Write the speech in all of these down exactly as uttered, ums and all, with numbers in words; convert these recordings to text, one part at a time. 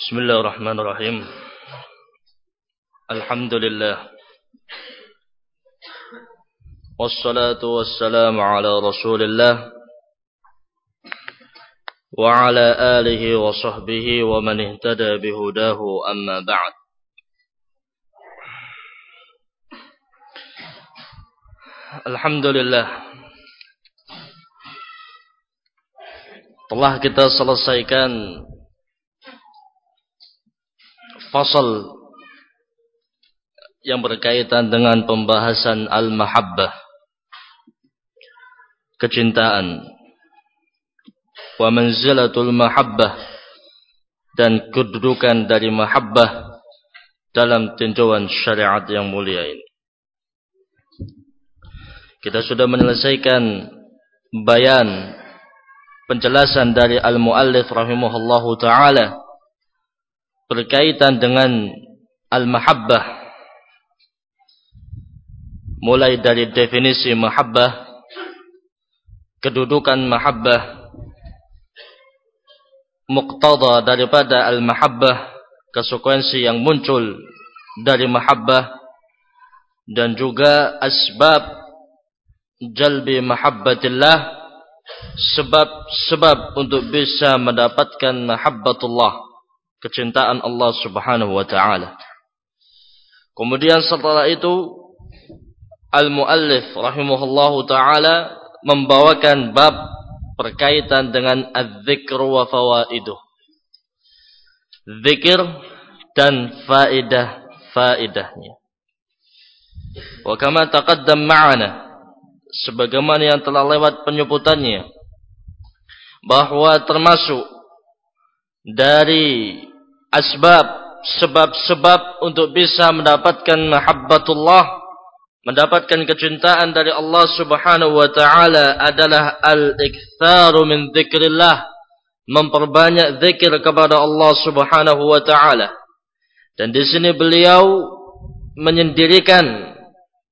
Bismillahirrahmanirrahim. Alhamdulillah. Wassalatu wassalamu ala Rasulillah wa ala alihi wa sahbihi wa man ihtada bihudahu, amma ba'd. Alhamdulillah, telah kita selesaikan fasal yang berkaitan dengan pembahasan al-mahabbah, kecintaan, wa manzilatul mahabbah, dan kedudukan dari mahabbah dalam tinjauan syariat yang mulia ini. Kita sudah menyelesaikan bayan, penjelasan dari al-muallif rahimahullahu ta'ala berkaitan dengan al-mahabbah, mulai dari definisi mahabbah, kedudukan mahabbah, muqtada daripada al-mahabbah, konsekuensi yang muncul dari mahabbah, dan juga asbab jalbi mahabbatillah, sebab-sebab untuk bisa mendapatkan mahabbatullah, kecintaan Allah subhanahu wa ta'ala. Kemudian setelah itu al-muallif rahimahullahu ta'ala membawakan bab berkaitan dengan az-zikr wa fawaiduh, zikir dan faidah-faidahnya. Wa kama taqaddam ma'ana, sebagaimana yang telah lewat penyebutannya, bahwa termasuk dari asbab, sebab-sebab untuk bisa mendapatkan mahabbatullah, mendapatkan kecintaan dari Allah subhanahu wa ta'ala adalah al-iktharu min dzikrillah, memperbanyak zikir kepada Allah subhanahu wa ta'ala. Dan di sini beliau menyendirikan,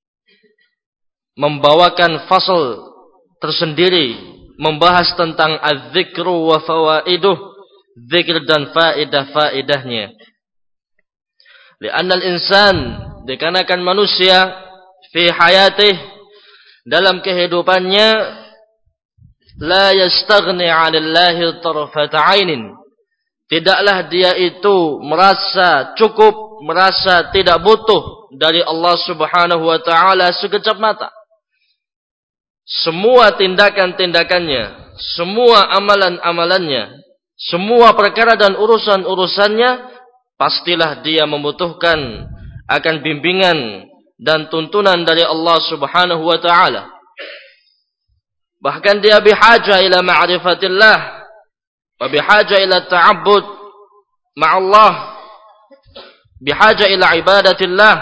membawakan fasal tersendiri membahas tentang az-zikru wa fawaiduh, zikir dan faedah-faedahnya. Li'anna al-insan, dikarenakan manusia fi hayatih, dalam kehidupannya, la yastaghni 'anillahi tarfata 'ainin, tidaklah dia itu merasa cukup, merasa tidak butuh dari Allah subhanahu wa ta'ala sekejap mata. Semua tindakan-tindakannya, semua amalan-amalannya, semua perkara dan urusan-urusannya, pastilah dia membutuhkan akan bimbingan dan tuntunan dari Allah subhanahu wa ta'ala. Bahkan dia bihaja ila ma'rifatillah, wa bihaja ila ta'abbud ma'allah, bihaja ila ibadatillah.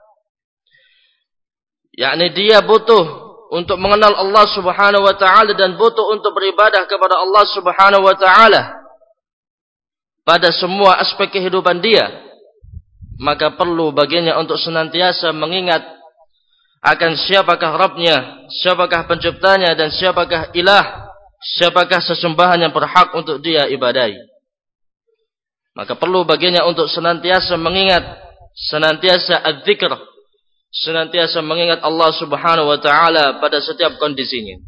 yakni dia butuh untuk mengenal Allah subhanahu wa ta'ala dan butuh untuk beribadah kepada Allah subhanahu wa ta'ala pada semua aspek kehidupan dia. Maka perlu baginya untuk senantiasa mengingat akan siapakah Rabbnya, siapakah penciptanya, dan siapakah ilah, siapakah sesembahan yang berhak untuk dia ibadahi. Maka perlu baginya untuk senantiasa mengingat, senantiasa az-zikr, senantiasa mengingat Allah subhanahu wa ta'ala pada setiap kondisinya.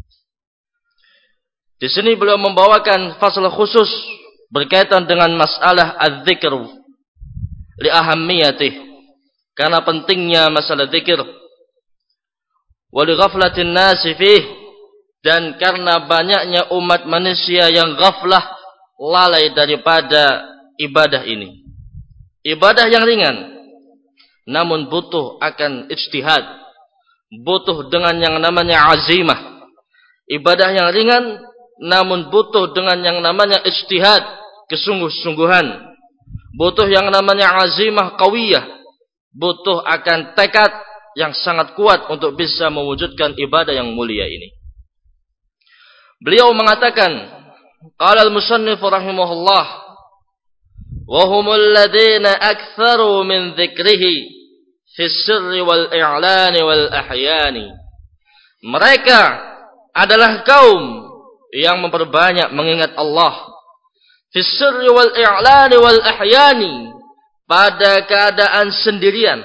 Di sini beliau membawakan fasal khusus berkaitan dengan masalah az-zikr li ahammiyatih, karena pentingnya masalah zikir, wa li ghaflatin nasi fih, dan karena banyaknya umat manusia yang ghaflah, lalai daripada ibadah ini. Ibadah yang ringan, namun butuh akan ijtihad, butuh dengan yang namanya azimah. Ibadah yang ringan, namun butuh dengan yang namanya ijtihad, kesungguh-sungguhan. Butuh yang namanya azimah qawiyah, butuh akan tekad yang sangat kuat untuk bisa mewujudkan ibadah yang mulia ini. Beliau mengatakan, qala al-musannif rahimahullah, wa humul ladina aktharu min dzikrihi fi sirri wal i'lani wal ahyani. Mereka adalah kaum yang memperbanyak mengingat Allah Fis sirri wal i'lani wal ahyani, pada keadaan sendirian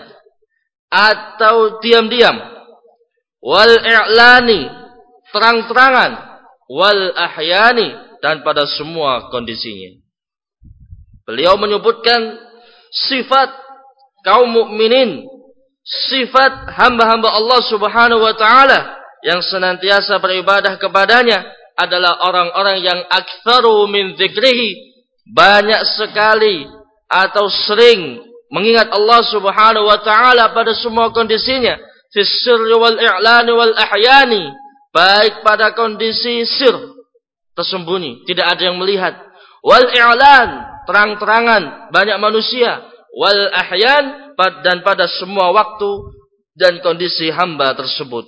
atau diam-diam, wal i'lani, terang-terangan, wal ahyani, dan pada semua kondisinya. Beliau menyebutkan sifat kaum mukminin, sifat hamba-hamba Allah Subhanahu wa taala yang senantiasa beribadah kepadanya adalah orang-orang yang aktsaru min dzikrihi, banyak sekali atau sering mengingat Allah Subhanahu wa taala pada semua kondisinya, fis sirri wal i'lani wal ahyani, baik pada kondisi sir, tersembunyi, tidak ada yang melihat, wal i'lan, terang-terangan, banyak manusia, wal ahyan, dan pada semua waktu dan kondisi hamba tersebut.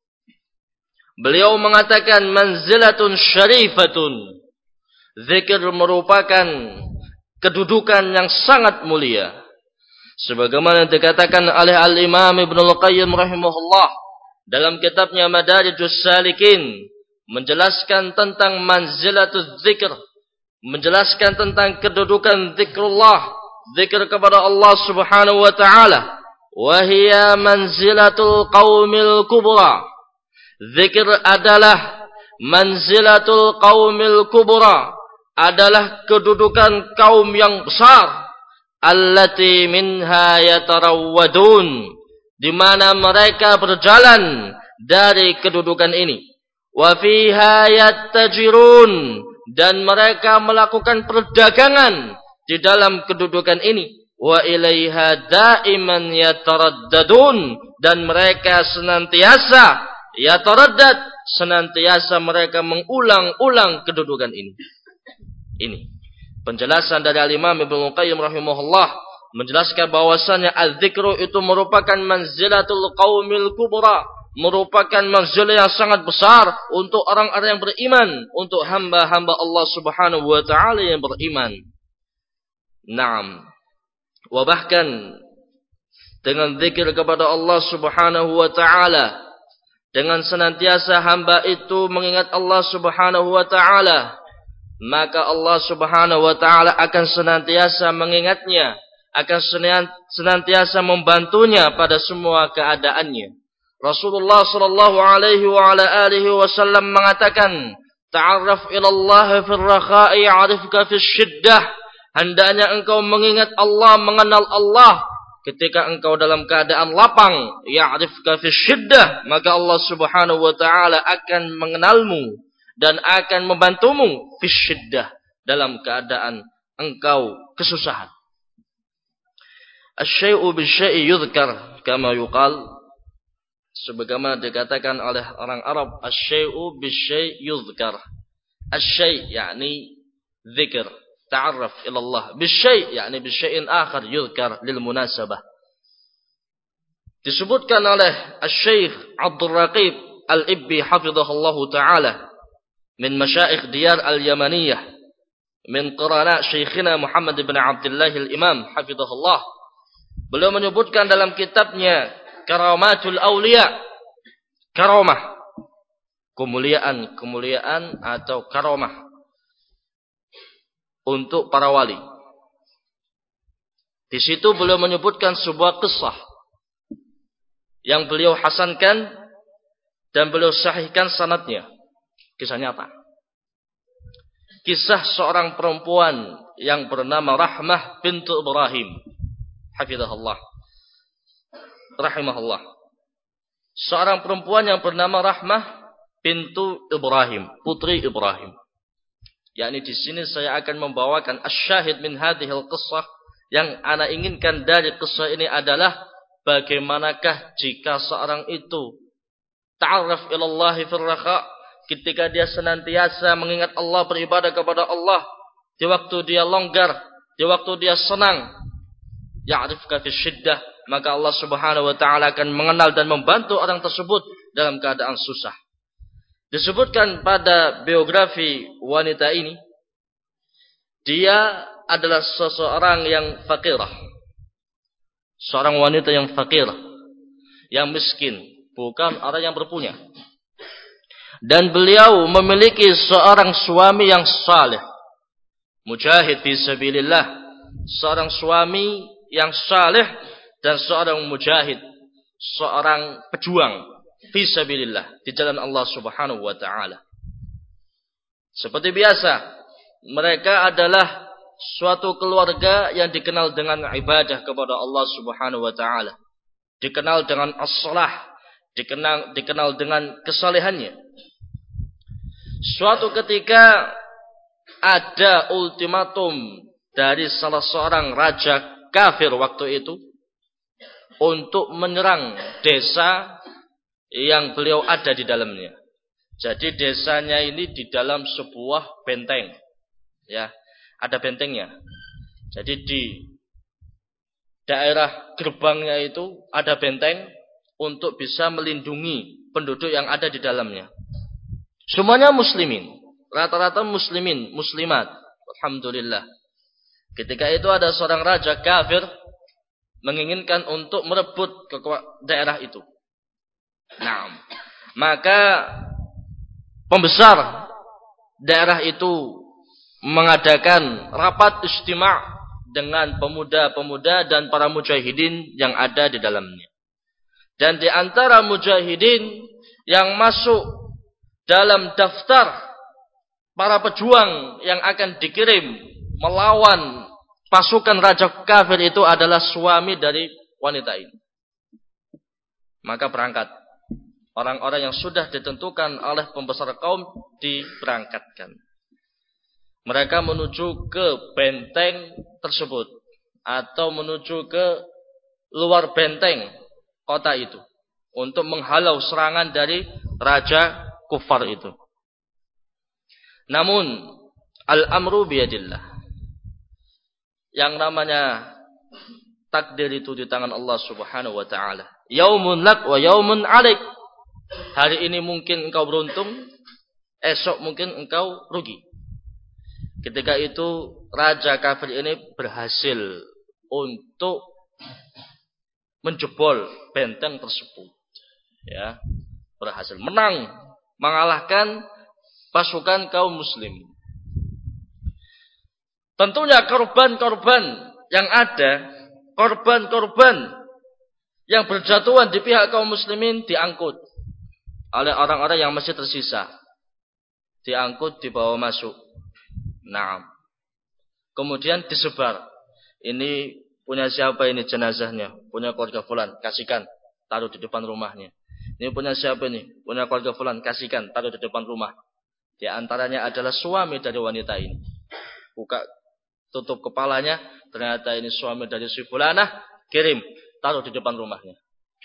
Beliau mengatakan manzilatun syarifatun, zikir merupakan kedudukan yang sangat mulia, sebagaimana dikatakan oleh Al-Imam Ibnul Qayyim rahimahullah dalam kitabnya Madarijus Salikin, menjelaskan tentang manzilatuz zikr, menjelaskan tentang kedudukan zikrullah, zikir kepada Allah Subhanahu wa taala. Wa hiya manzilatul qaumil kubra, zikir adalah manzilatul qaumil kubra, adalah kedudukan kaum yang besar, allati minha yatarawwadun, di mana mereka berjalan dari kedudukan ini. Wa fiha yattajirun, dan mereka melakukan perdagangan di dalam kedudukan ini. Wa ilaiha daiman yataraddadun, dan mereka senantiasa yataraddad, senantiasa mereka mengulang-ulang kedudukan ini. Ini penjelasan dari Al-Imam Ibnu Qayyim rahimahullah, menjelaskan bahwasannya az-zikru itu merupakan manzilatul qaumil kubra, merupakan manzilah yang sangat besar untuk orang-orang yang beriman, untuk hamba-hamba Allah Subhanahu wa taala yang beriman. Naam. Wa bahkan dengan zikir kepada Allah Subhanahu wa taala, dengan senantiasa hamba itu mengingat Allah Subhanahu wa taala, maka Allah Subhanahu wa taala akan senantiasa mengingatnya, akan senantiasa membantunya pada semua keadaannya. Rasulullah sallallahu alaihi wa ala alihi wasallam mengatakan, ta'arraf ila Allah fil rakha'i ya'rifka fis shiddah. Hendaknya engkau mengingat Allah, mengenal Allah ketika engkau dalam keadaan lapang, ya'rifka fis shiddah, maka Allah Subhanahu wa taala akan mengenalmu dan akan membantumu fis shiddah, dalam keadaan engkau kesusahan. Asy-syai'u bisyai'i yudhkar kama yuqal, sebagaimana dikatakan oleh orang Arab, asy-syai'u bisyai' yudhkar. Asy-syai' yakni zikir, ta'arraf ila Allah. Bisyai' yakni bisyai'in akhar yudhkar lil munasabah. Disebutkan oleh Asy-Syaikh Abdul Raqib Al-Ibbi hafizahullahu taala min masyaikh diyar al-Yamaniyah, min qurana Syekhina Muhammad bin Abdullah al-Imam hafizahullah. Beliau menyebutkan dalam kitabnya Karamatul Awliya, karamah, kemuliaan, kemuliaan atau karamah untuk para wali. Di situ beliau menyebutkan sebuah kisah yang beliau hasankan dan beliau sahihkan sanadnya. Kisah nyata. Kisah seorang perempuan yang bernama Rahmah bintu Ibrahim, hafizahullah, rahimahullah. Seorang perempuan yang bernama Rahmah bintu Ibrahim, putri Ibrahim. Yakni di sini saya akan membawakan asyahid min hadhil qissah. Yang ana inginkan dari kisah ini adalah bagaimanakah jika seorang itu ta'arraf ila Allah fil rakha, ketika dia senantiasa mengingat Allah, beribadah kepada Allah di waktu dia longgar, di waktu dia senang, ya'rifka fi syiddah, maka Allah Subhanahu wa taala akan mengenal dan membantu orang tersebut dalam keadaan susah. Disebutkan pada biografi wanita ini, dia adalah seseorang yang fakirah, seorang wanita yang fakirah, yang miskin, bukan orang yang berpunya. Dan beliau memiliki seorang suami yang saleh, mujahid fi sabilillah, seorang suami yang saleh dan seorang mujahid, seorang pejuang fi sabilillah, di jalan Allah Subhanahu wa taala. Seperti biasa, mereka adalah suatu keluarga yang dikenal dengan ibadah kepada Allah Subhanahu wa taala, dikenal dengan as-shalah, dikenal dikenal dengan kesalehannya. Suatu ketika ada ultimatum dari salah seorang raja kafir waktu itu untuk menyerang desa yang beliau ada di dalamnya. Jadi desanya ini di dalam sebuah benteng, ya, ada bentengnya. Jadi di daerah gerbangnya itu ada benteng untuk bisa melindungi penduduk yang ada di dalamnya. Semuanya muslimin, rata-rata muslimin, muslimat, alhamdulillah. Ketika itu ada seorang raja kafir menginginkan untuk merebut ke daerah itu. Nah, maka pembesar daerah itu mengadakan rapat istima' dengan pemuda-pemuda dan para mujahidin yang ada di dalamnya. Dan di antara mujahidin yang masuk dalam daftar para pejuang yang akan dikirim melawan pasukan raja kafir itu adalah suami dari wanita ini. Maka berangkat. Orang-orang yang sudah ditentukan oleh pembesar kaum diberangkatkan. Mereka menuju ke benteng tersebut atau menuju ke luar benteng kota itu untuk menghalau serangan dari raja kufar itu. Namun al-amru biyadillah. Yang namanya takdir itu di tangan Allah Subhanahu wa taala. Yaumun lak wa yaumun alik. Hari ini mungkin engkau beruntung, esok mungkin engkau rugi. Ketika itu raja kafir ini berhasil untuk menjebol benteng tersebut. Ya, berhasil menang, mengalahkan pasukan kaum muslim. Tentunya korban-korban yang ada, korban-korban yang berjatuhan di pihak kaum muslimin diangkut oleh orang-orang yang masih tersisa. Diangkut, dibawa masuk. Nah, kemudian disebar. Ini punya siapa ini jenazahnya? Punya keluarga fulan, kasihkan, taruh di depan rumahnya. Ini punya siapa ini? Punya keluarga fulan, kasihkan, taruh di depan rumah. Di antaranya adalah suami dari wanita ini. Buka, tutup kepalanya, ternyata ini suami dari si fulanah, kirim, taruh di depan rumahnya.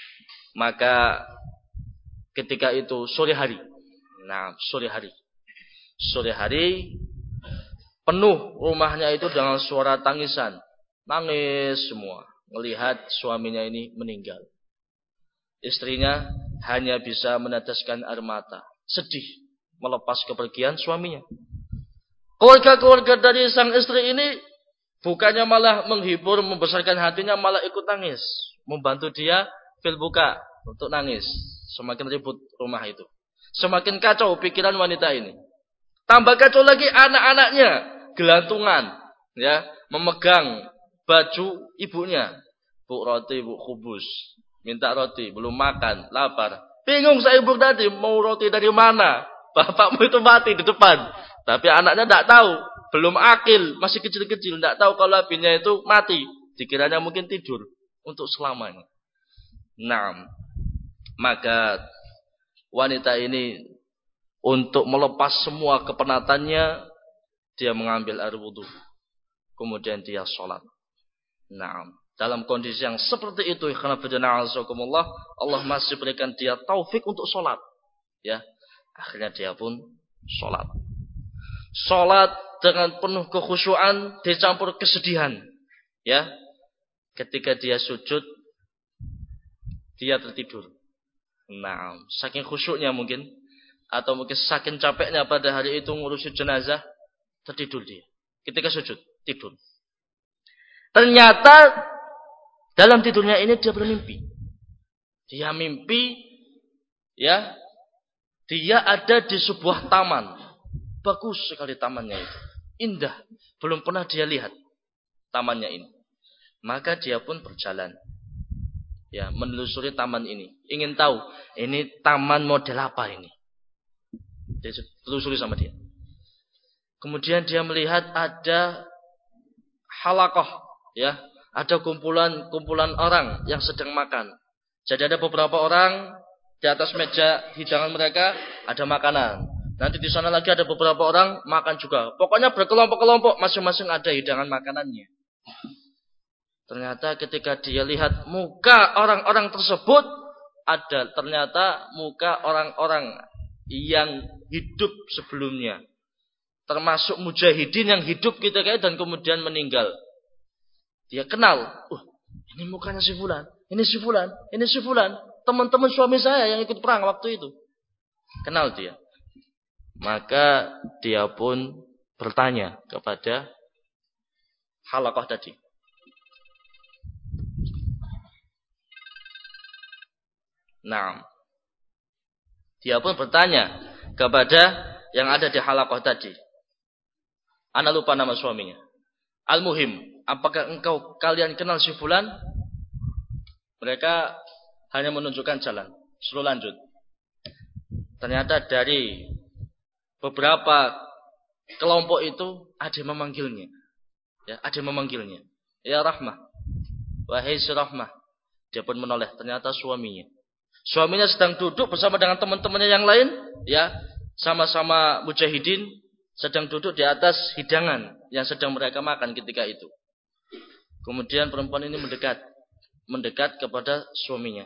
Maka ketika itu sore hari. Nah, sore hari. Sore hari penuh rumahnya itu dengan suara tangisan. Nangis semua melihat suaminya ini meninggal. Istrinya hanya bisa meneteskan air mata, sedih melepas kepergian suaminya. Keluarga-keluarga dari sang istri ini bukannya malah menghibur, membesarkan hatinya, malah ikut nangis, membantu dia fil buka untuk nangis. Semakin ribut rumah itu, semakin kacau pikiran wanita ini. Tambah kacau lagi anak-anaknya, gelantungan, ya, memegang baju ibunya. Bu roti, bu kubus, minta roti, belum makan, lapar. Bingung saya ibu tadi, mau roti dari mana? Bapakmu itu mati di depan, tapi anaknya tidak tahu, belum akil, masih kecil-kecil, tidak tahu kalau abinya itu mati. Dikiranya mungkin tidur untuk selamanya. Nah, maka wanita ini untuk melepas semua kepenatannya, dia mengambil air wudhu. Kemudian dia sholat. Nah, dalam kondisi yang seperti itu, Allah masih berikan dia taufik untuk sholat. Ya, akhirnya dia pun sholat. Sholat dengan penuh kekhusyuan dicampur kesedihan. Ya, ketika dia sujud, dia tertidur. Nah, saking khusyuknya mungkin, atau mungkin saking capeknya pada hari itu ngurusin jenazah, tertidur dia. Ketika sujud, tidur. Ternyata dalam tidurnya ini dia bermimpi. Dia mimpi, ya, dia ada di sebuah taman. Bagus sekali tamannya itu. indah, belum pernah dia lihat tamannya ini. Maka dia pun berjalan, ya, menelusuri taman ini, ingin tahu ini taman model apa ini. Dia telusuri sama dia. Kemudian dia melihat ada halaqah, ya, ada kumpulan-kumpulan orang yang sedang makan. Jadi ada beberapa orang di atas meja hidangan mereka ada makanan. Nanti di sana lagi ada beberapa orang makan juga. Pokoknya berkelompok-kelompok, masing-masing ada hidangan makanannya. Ternyata ketika dia lihat muka orang-orang tersebut, ada ternyata muka orang-orang yang hidup sebelumnya. Termasuk mujahidin yang hidup ketika itu dan kemudian meninggal. Dia kenal, uh, ini mukanya si fulan, ini si fulan, ini si fulan. Teman-teman suami saya yang ikut perang waktu itu. Kenal dia. Maka dia pun bertanya kepada halaqah tadi. Nah, dia pun bertanya kepada yang ada di halaqah tadi. Ana lupa nama suaminya. Al-muhim, apakah engkau kalian kenal si fulan? Mereka hanya menunjukkan jalan. Suruh lanjut. Ternyata dari beberapa kelompok itu ada yang memanggilnya. Ya, ada yang memanggilnya. Ya Rahmah. Wahai si Rahmah. Dia pun menoleh. Ternyata suaminya. Suaminya sedang duduk bersama dengan teman-temannya yang lain. Ya, sama-sama mujahidin. Sedang duduk di atas hidangan yang sedang mereka makan ketika itu. Kemudian perempuan ini mendekat. Mendekat kepada suaminya.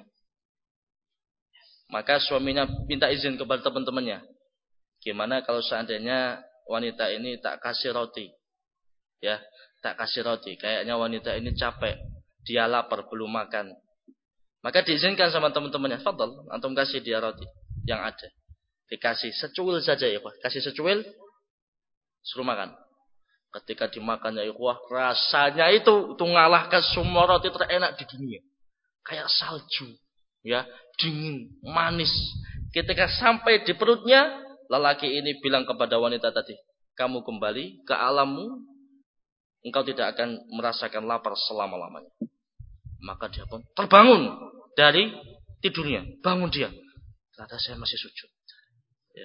Maka suaminya minta izin kepada teman-temannya. Gimana kalau seandainya wanita ini tak kasih roti? Ya, tak kasih roti. Kayaknya wanita ini capek. Dia lapar, belum makan. Maka diizinkan sama teman-temannya. Fadal, antum kasih dia roti yang ada. Dikasih secuil saja ya, Pak. Kasih secuil, suruh makan. Ketika dimakannya ikhwah, rasanya itu itu ngalahkan semua roti terenak di dunia. Kayak salju, ya, dingin, manis. Ketika sampai di perutnya, lelaki ini bilang kepada wanita tadi, kamu kembali ke alammu, engkau tidak akan merasakan lapar selama-lamanya. Maka dia pun terbangun dari tidurnya, bangun dia. Ternyata saya masih sujud. Ya.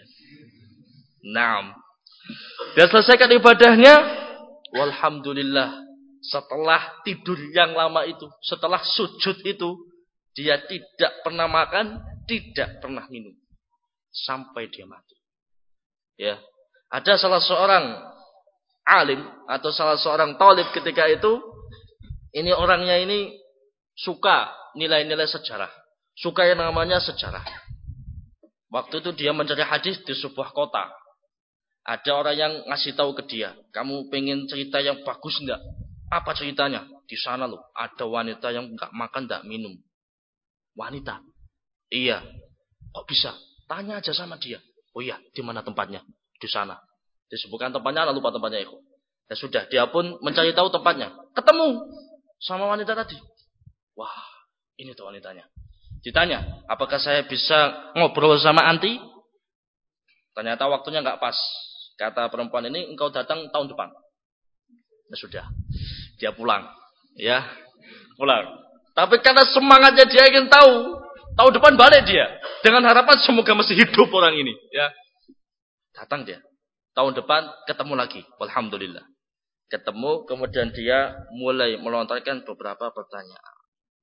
Naam. Dia selesaikan ibadahnya. Walhamdulillah. Setelah tidur yang lama itu, setelah sujud itu, dia tidak pernah makan, tidak pernah minum. Sampai dia mati. Ya. Ada salah seorang alim atau salah seorang talib ketika itu, ini orangnya ini suka nilai-nilai sejarah. Suka yang namanya sejarah. Waktu itu dia mencari hadis di sebuah kota. Ada orang yang ngasih tahu ke dia, kamu pengen cerita yang bagus enggak? Apa ceritanya? Di sana loh, ada wanita yang enggak makan, enggak minum. Wanita? Iya. Kok bisa? Tanya aja sama dia. Oh iya, di mana tempatnya? Di sana. Disebutkan tempatnya, lalu lupa tempatnya itu. Ya sudah, dia pun mencari tahu tempatnya. Ketemu sama wanita tadi. Wah, ini tuh wanitanya. Ditanya, apakah saya bisa ngobrol sama anti? Ternyata waktunya enggak pas. Kata perempuan ini, engkau datang tahun depan. Ya sudah, dia pulang, ya, pulang. Tapi karena semangatnya dia ingin tahu, tahun depan balik dia dengan harapan semoga masih hidup orang ini, ya. Datang dia, tahun depan ketemu lagi, alhamdulillah. Ketemu, kemudian dia mulai melontarkan beberapa pertanyaan.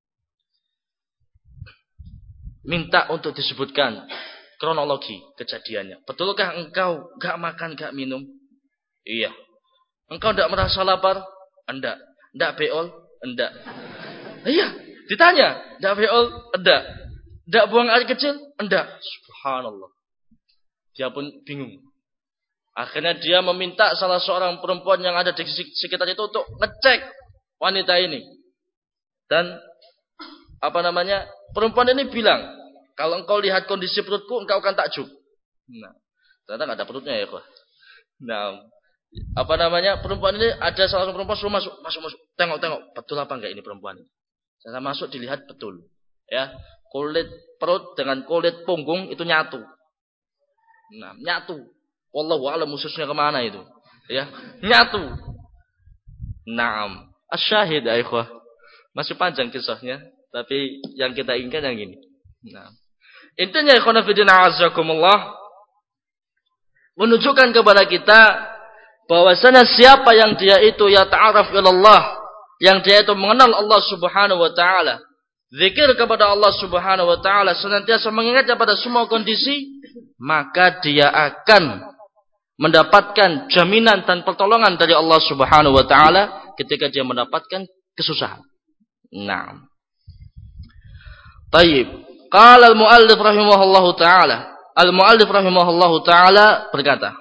Minta untuk disebutkan kronologi kejadiannya. Betulkah engkau gak makan, gak minum? Iya. Engkau tidak merasa lapar? Enggak. Enggak beol? Enggak. Iya. Ditanya. Enggak beol? Enggak. Enggak buang air kecil? Enggak. Subhanallah. Dia pun bingung. Akhirnya dia meminta salah seorang perempuan yang ada di sekitar itu untuk ngecek wanita ini. Dan apa namanya? Perempuan ini bilang, kalau engkau lihat kondisi perutku, engkau akan takjub. Nah, ternyata nggak ada perutnya ya, kok. Nah, apa namanya? Perempuan ini ada salah satu perempuan suruh masuk, masuk, masuk. Tengok, tengok, betul apa enggak ini perempuan ini? Saya masuk dilihat betul. Ya, kulit perut dengan kulit punggung itu nyatu. Nah, nyatu. Wallahu a'lam ususnya kemana itu. Ya, nyatu. Naam. Asyahid ya ikhwah. Masih panjang kisahnya, tapi yang kita inginkan yang ini. Nah. Intinya ikhwan fillah azakumullah menunjukkan kepada kita bahwasanya siapa yang dia itu ya ta'aruf ilallah, yang dia itu mengenal Allah Subhanahu wa taala, zikir kepada Allah Subhanahu wa taala, senantiasa mengingatnya pada semua kondisi, maka dia akan mendapatkan jaminan dan pertolongan dari Allah Subhanahu wa taala ketika dia mendapatkan kesusahan. Naam. Baik. Qala al-muallif rahimahullahu taala. Al-muallif rahimahullahu taala berkata,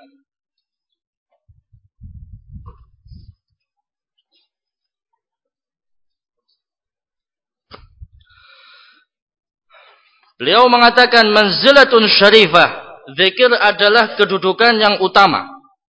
beliau mengatakan manzilatun syarifah, zikir adalah kedudukan yang utama.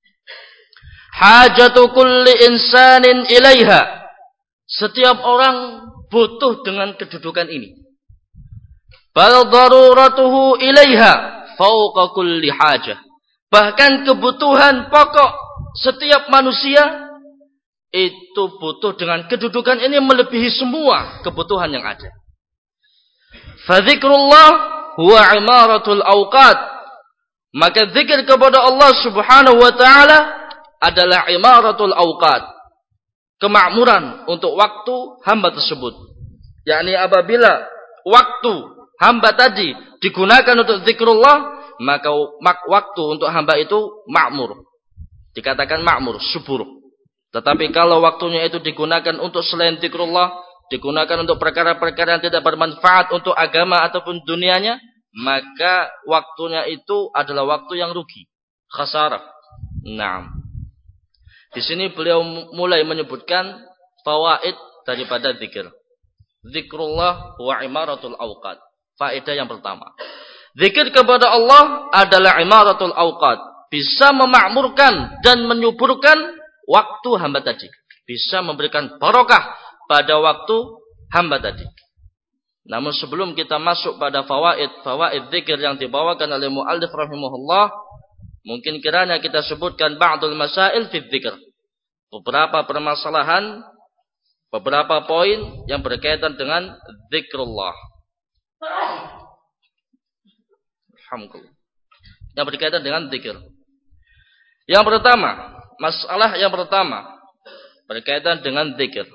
Hajatu kulli insanin ilaiha, setiap orang butuh dengan kedudukan ini. Bal daruratuhu ilaiha fauqa kulli hajah, bahkan kebutuhan pokok setiap manusia itu butuh dengan kedudukan ini melebihi semua kebutuhan yang ada. Fadzikrullah huwa imaratul awqat, maka zikir kepada Allah Subhanahu wa taala adalah imaratul awqat, kemakmuran untuk waktu hamba tersebut. Yakni apabila waktu hamba tadi digunakan untuk zikrullah, maka waktu untuk hamba itu makmur. Dikatakan makmur, subur. Tetapi kalau waktunya itu digunakan untuk selain zikrullah, digunakan untuk perkara-perkara yang tidak bermanfaat untuk agama ataupun dunianya, maka waktunya itu adalah waktu yang rugi, khasarah. Naam. Di sini beliau mulai menyebutkan fawaid daripada zikir. Zikrullah wa imaratul awqat. Faedah yang pertama, zikir kepada Allah adalah imaratul awqat, bisa memakmurkan dan menyuburkan waktu hamba tadi, bisa memberikan barokah pada waktu hamba tadi. Namun sebelum kita masuk pada fawaid fawaid zikir yang dibawakan oleh muallif rahimahullah, mungkin kiranya kita sebutkan ba'dul masail fi dzikr, beberapa permasalahan, beberapa poin yang berkaitan dengan zikrullah. Alhamdulillah. Yang berkaitan dengan zikir. Yang pertama, masalah yang pertama berkaitan dengan zikir.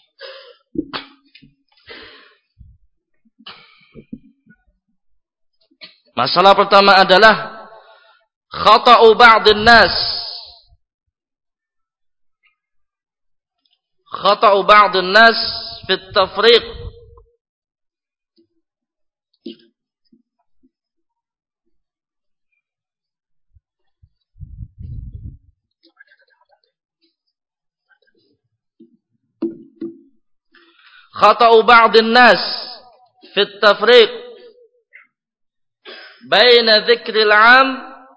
Masalah pertama adalah khata'u ba'dhin nas. Khata'u ba'dhin nas fi at-tafriq Khata'u ba'dhin nas fi at-tafriq baina dzikril 'am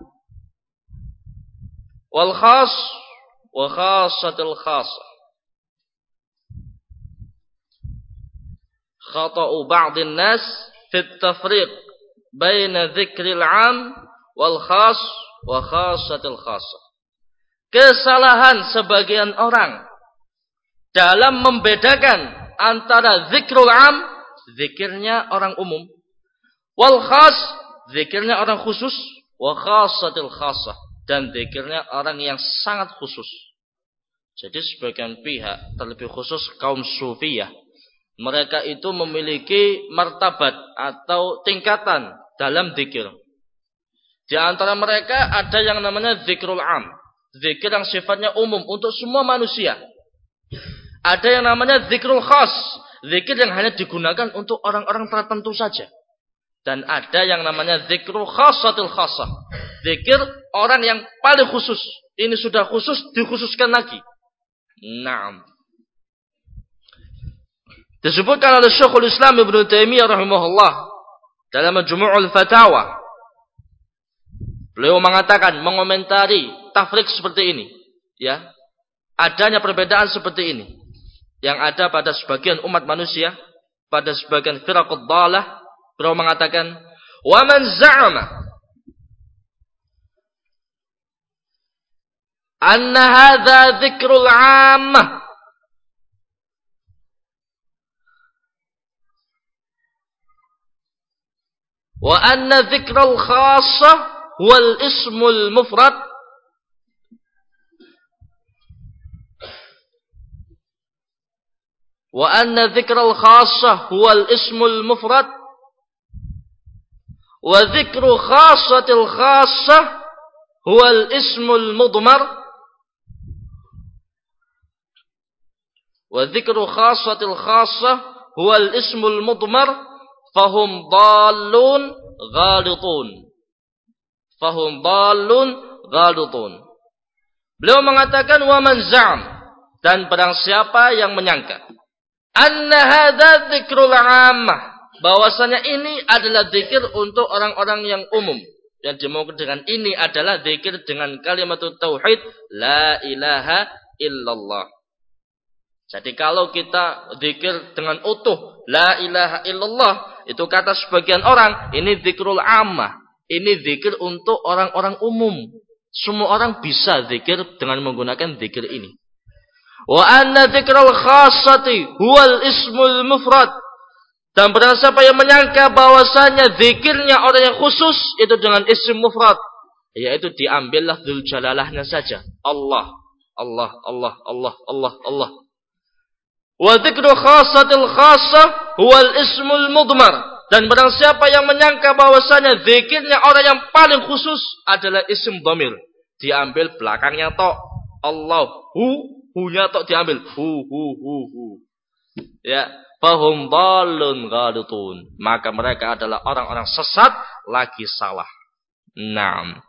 wal khas wa khassatil khassah. Khata'u ba'dhin nas fi at-tafriq baina dzikril 'am wal khas wa khassatil khassah. Kesalahan sebagian orang dalam membedakan antara zikrul 'am, zikirnya orang umum, wal khas, zikirnya orang khusus, wa khassatil khassah, dan zikirnya orang yang sangat khusus. Jadi sebagian pihak, terlebih khusus kaum sufiyah, mereka itu memiliki martabat atau tingkatan dalam zikir. Di antara mereka ada yang namanya zikrul 'am, zikir yang sifatnya umum untuk semua manusia. Ada yang namanya zikrul khas, zikir yang hanya digunakan untuk orang-orang tertentu saja. Dan ada yang namanya zikrul khassatil khassah, zikir orang yang paling khusus. Ini sudah khusus, dikhususkan lagi. Naam. Disebutkan oleh Syekhul Islam Ibnu Taimiyah rahimahullah dalam Majmu'ul Fatawa. Beliau mengatakan, mengomentari tafriq seperti ini, ya. Adanya perbedaan seperti ini yang ada pada sebagian umat manusia, pada sebagian firaqud dhalah. Beliau mengatakan, wa man za'ama anna hadza dzikrul 'ammah wa anna dzikrul khassah wal ismul mufrad wa anna dzikrul khassah wal ismul mufrad wa dzikru khassatil khassah huwal ismul mudmar wa dzikru khassatil khassah huwal ismul mudmar fahum dallun ghalitun fahum dallun ghalitun. Beliau mengatakan wa man za'am, dan barang siapa yang menyangka anna hadza dzikrul 'ammah, bahwasanya ini adalah zikir untuk orang-orang yang umum. Yang dimaksud dengan ini adalah zikir dengan kalimat tauhid la ilaha illallah. Jadi kalau kita zikir dengan utuh la ilaha illallah, itu kata sebagian orang ini zikrul ammah. Ini zikir untuk orang-orang umum. Semua orang bisa zikir dengan menggunakan zikir ini. Wa anna dzikrul khassati huwal ismul mufrad. Dan barang siapa yang menyangka bahwasanya zikirnya orang yang khusus itu dengan isim mufrad, yaitu diambil lafzul jalalahnya saja. Allah, Allah, Allah, Allah, Allah, Allah. Wa dzikru khassatil khassah huwal ismul mudmar. Dan barang siapa yang menyangka bahwasanya zikirnya orang yang paling khusus adalah isim dhamir, diambil belakangnya tok. Allah, hu, hu-nya tok diambil. Hu, hu, hu, hu. Ya. Fahum dhalun ghalitun, maka mereka adalah orang-orang sesat lagi salah. Naam.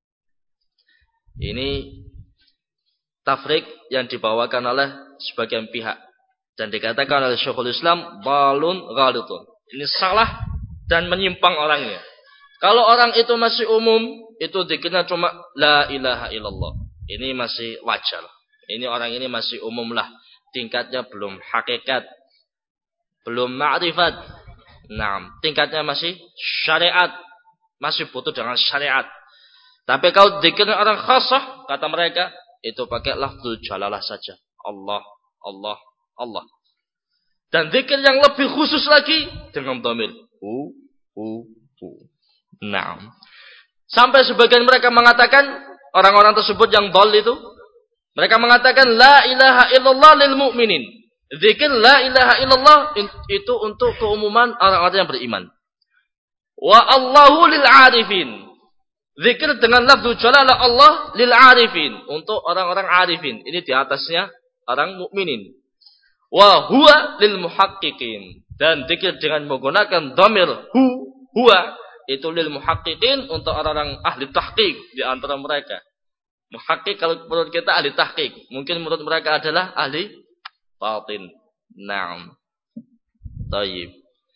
Ini tafrik yang dibawakan oleh sebagian pihak dan dikatakan oleh Syekhul Islam dhalun ghalitun. Ini salah dan menyimpang orangnya. Kalau orang itu masih umum, itu zikirnya cuma la ilaha illallah. Ini masih wajar. Ini orang ini masih umum lah, tingkatnya belum hakikat, belum ma'rifat. Nah, tingkatnya masih syariat, masih butuh dengan syariat. Tapi kalau zikirnya orang khassah, kata mereka, itu pakai lafzul jalalah saja. Allah, Allah, Allah. Dan zikir yang lebih khusus lagi dengan dhamir. Hu, hu, hu. Nah, sampai sebagian mereka mengatakan, orang-orang tersebut yang dhal itu, mereka mengatakan la ilaha illallah lil mu'minin. Zikir la ilaha illallah itu untuk keumuman orang-orang yang beriman. Wa Allahu lil arifin. Zikir dengan lafzul jalalah Allah lil arifin, untuk orang-orang arifin. Ini di atasnya orang mukminin. Wa huwa lil muhaqqiqin. Dan zikir dengan menggunakan dhamir hu, huwa, itu lil muhaqqiqin, untuk orang-orang ahli tahqiq di antara mereka. Muhaqqiq kalau menurut kita ahli tahqiq, mungkin menurut mereka adalah ahli batin. Naam. Tayyib.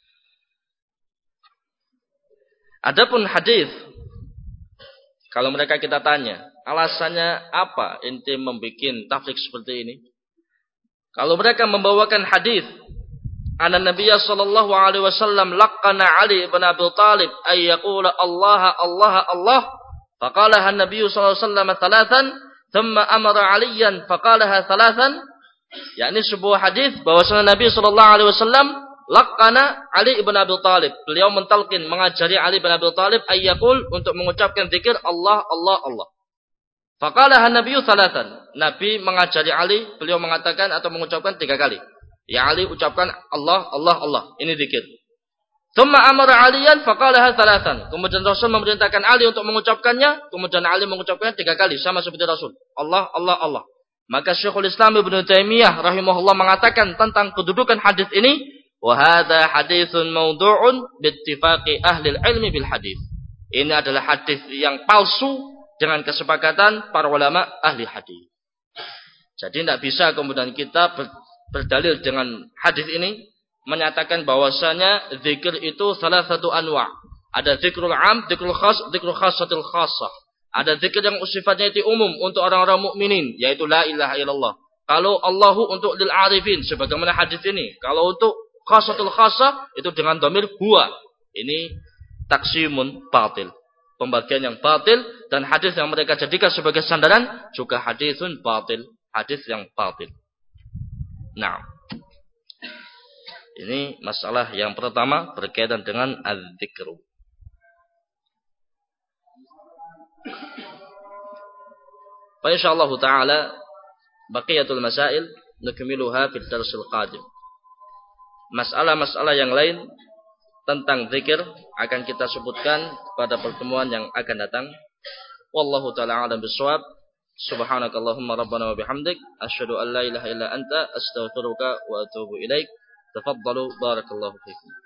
Adapun hadis, kalau mereka kita tanya, alasannya apa ente membuat tafsir seperti ini? Kalau mereka membawakan hadis, anna Nabiyya sallallahu alaihi wasallam laqana Ali bin Abi Thalib ay yaqula Allah Allah Allah, faqalaha an-nabiy sallallahu alaihi wasallam thalathan, thumma amara Aliyan faqalaha thalathan. Yakni sebuah hadis bahwasanya Nabi sallallahu alaihi wasallam laqana Ali ibn Abi Thalib. Beliau mentalkin, mengajari Ali ibn Abi Thalib ayyakul, untuk mengucapkan zikir Allah Allah Allah. Faqalaha an-nabiyyu thalathan. Nabi mengajari Ali, beliau mengatakan atau mengucapkan tiga kali. Ya Ali, ucapkan Allah Allah Allah. Ini zikir. Tsumma amara Aliyan faqalaha thalathan. Kemudian Rasul memerintahkan Ali untuk mengucapkannya, kemudian Ali mengucapkannya tiga kali sama seperti Rasul. Allah Allah Allah. Maka Syekhul Islam Ibnu Taimiyah rahimahullah mengatakan tentang kedudukan hadis ini, wa hadza haditsun mawdu'un bittifaqi ahli ilmi bil hadis. Ini adalah hadis yang palsu dengan kesepakatan para ulama ahli hadis. Jadi tidak bisa kemudian kita berdalil dengan hadis ini menyatakan bahwasanya zikir itu salah satu anwa'. Ada zikrul 'am, zikrul khas, zikrul khassatil khassah. Ada zikir yang sifatnya itu umum untuk orang-orang mukminin, yaitu la ilaha illallah. Kalau Allahu untuk lil arifin, sebagaimana hadis ini. Kalau untuk khassatul khassah itu dengan dhamir huwa. Ini taksimun batil. pembagian yang batil, dan hadis yang mereka jadikan sebagai sandaran juga hadisun batil, hadis yang batil. Nah, ini masalah yang pertama berkaitan dengan az-zikru. Fa insyaallah taala baqiyatul masail nukmiluha fid darsil qadim. Masalah-masalah yang lain tentang zikir akan kita sebutkan pada pertemuan yang akan datang. Wallahu taala a'lam bissawab. Subhanakallahumma rabbana wa bihamdik asyhadu an la ilaha illa anta astaghfiruka wa atubu ilaik. Tafaddalu barakallahu fikum.